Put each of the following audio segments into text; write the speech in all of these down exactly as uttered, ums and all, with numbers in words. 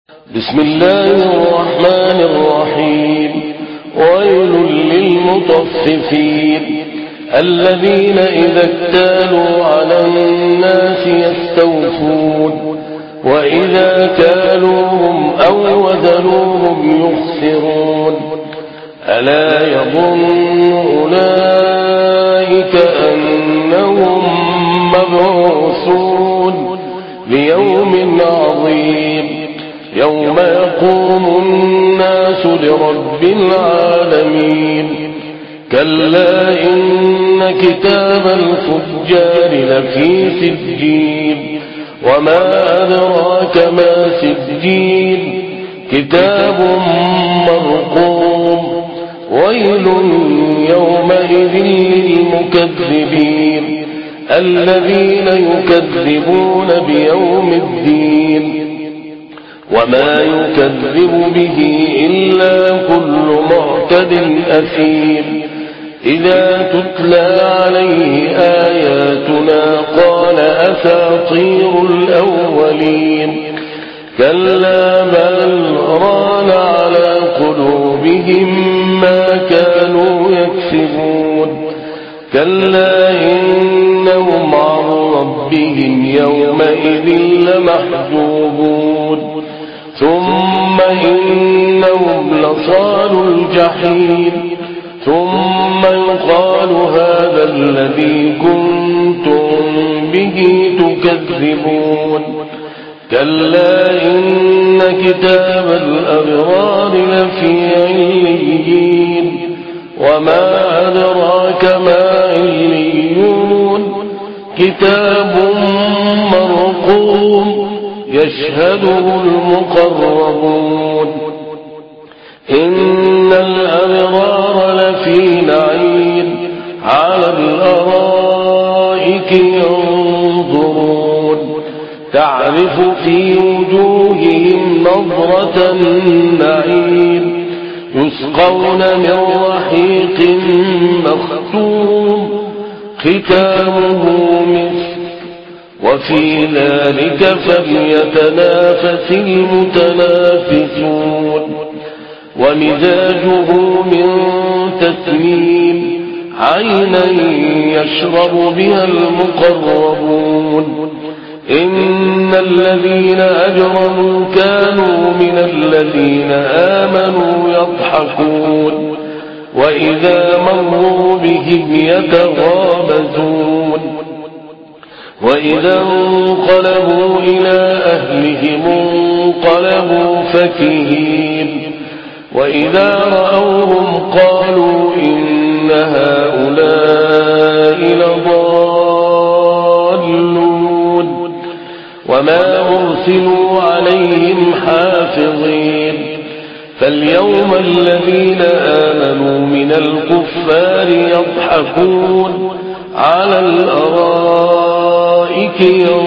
بسم الله الرحمن الرحيم. ويل للمطففين الذين إذا اكتالوا على الناس يستوفون وإذا كالوهم أو وزنوهم يخسرون. ألا يظن أولئك أنهم مبعوثون ليوم عظيم يوم يقوم الناس لرب العالمين. كلا إن كتاب الفجار لفي سجين وما أدراك ما سجين كتاب مرقوم. ويل يومئذ للمكذبين الذين يكذبون بيوم الدين وما يكذب به إلا كل معتد أثيم. إذا تتلى عليه آياتنا قال أساطير الأولين. كلا بل ران على قلوبهم ما كانوا يكسبون. كلا إنهم عن ربهم يومئذ لمحجوبون. ثم إنهم لصالوا الجحيم ثم يقال هذا الذي كنتم به تكذبون. كلا إن كتاب الأبرار لفي عليين وما أدراك ما عليون كتاب مرقوم يشهده المقربون. إن الأبرار لفي نعيم على الأرائك ينظرون تعرف في وجوههم نظرة النعيم يسقون من رحيق مختوم ختامه مسك وفي ذلك فليتنافس المتنافسون. ومزاجه من تسنيم عينا يشرب بها المقربون. إن الذين أجرموا كانوا من الذين آمنوا يضحكون وإذا مروا بهم يتغامزون. وإذا انقلبوا إلى أهلهم انقلبوا فكهين. وإذا رأوهم قالوا إن هؤلاء لضالون وما أرسلوا عليهم حافظين. فاليوم الذين آمنوا من الكفار يضحكون على الأرائك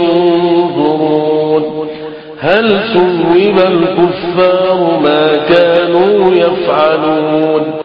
ينظرون هل ثوب الكفار ما كانوا يفعلون.